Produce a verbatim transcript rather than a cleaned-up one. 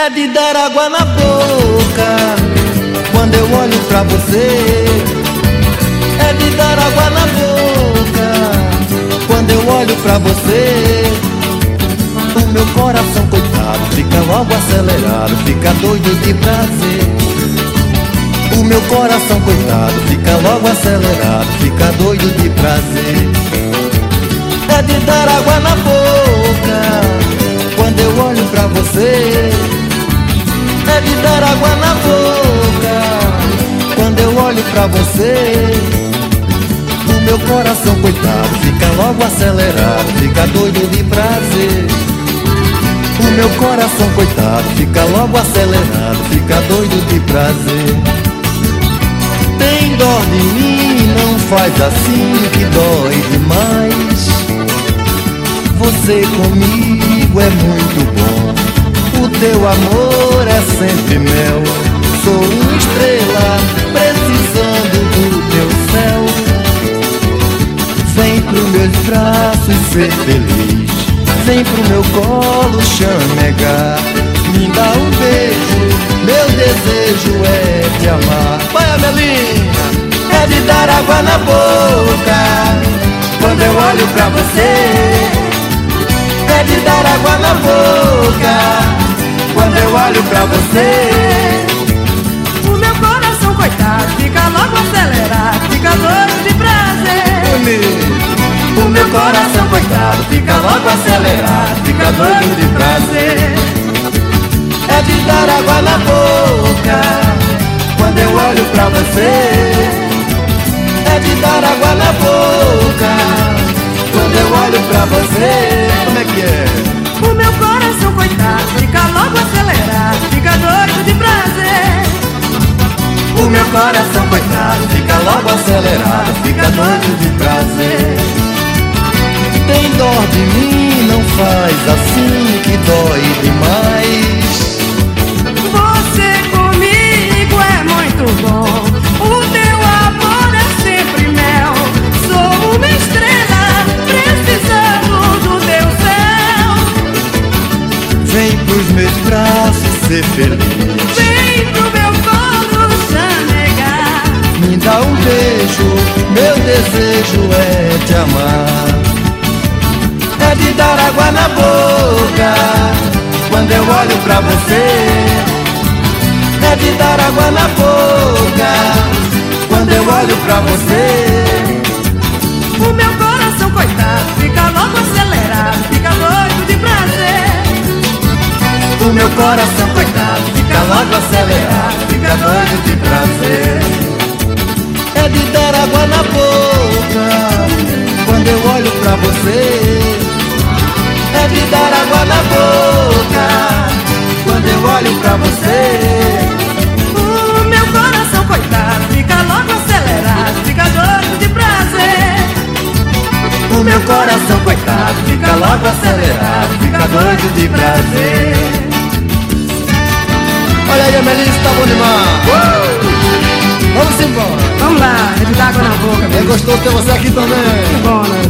É de dar água na boca quando eu olho pra você. É de dar água na boca quando eu olho pra você. O meu coração, coitado, fica logo acelerado, fica doido de prazer. O meu coração, coitado, fica logo acelerado, fica doido de prazer. É de dar água na boca quando eu olho pra você. É de dar água na boca quando eu olho pra você. O meu coração, coitado, fica logo acelerado, fica doido de prazer. O meu coração, coitado, fica logo acelerado, fica doido de prazer. Tem dó de mim, não faz assim que dói demais. Você comigo é muito bom, o teu amor é sempre mel. Sou uma estrela precisando do teu céu. Vem pros meus braços ser feliz, vem pro meu colo chamegar. Me dá um beijo, meu desejo é te amar. Vai, Amelinha! É de dar água na boca quando eu olho pra você. É de dar água na boca quando eu olho pra você. O meu coração, coitado, fica logo acelerado, fica doido de prazer. O meu coração, coitado, fica logo acelerado, fica doido de prazer. É de dar água na boca quando eu olho pra você. É de dar água na boca quando eu olho pra você. Como é que é? O meu coração, coitado, fica logo acelerado, fica doido de prazer. O meu coração, coitado, fica logo acelerado, fica doido de prazer. Tem dó de mim, não faz assim que dói demais. Você comigo é muito bom, o teu amor é sempre mel. Sou uma estrela precisando do teu céu. Vem pros meus braços ser feliz, vem pro meu colo chamegar. Me dá um beijo, meu desejo é te amar. É de dar água na boca quando eu olho pra você. É de dar água na boca quando eu olho pra você. O meu coração, coitado, fica logo acelerado, fica doido de prazer. O meu coração, coitado, fica logo acelerado, fica doido de prazer. É de dar água na boca quando eu olho pra você. É de dar água na boca quando eu olho pra você. O meu coração, coitado, fica logo acelerado, fica doido de prazer. O meu coração, coitado, fica logo acelerado, fica doido de prazer. Olha aí, Amelinha, tá bom demais. Uh! Vamos embora. Vamos lá, é de dar água na boca. É gostoso ter você aqui também. Que bom, né?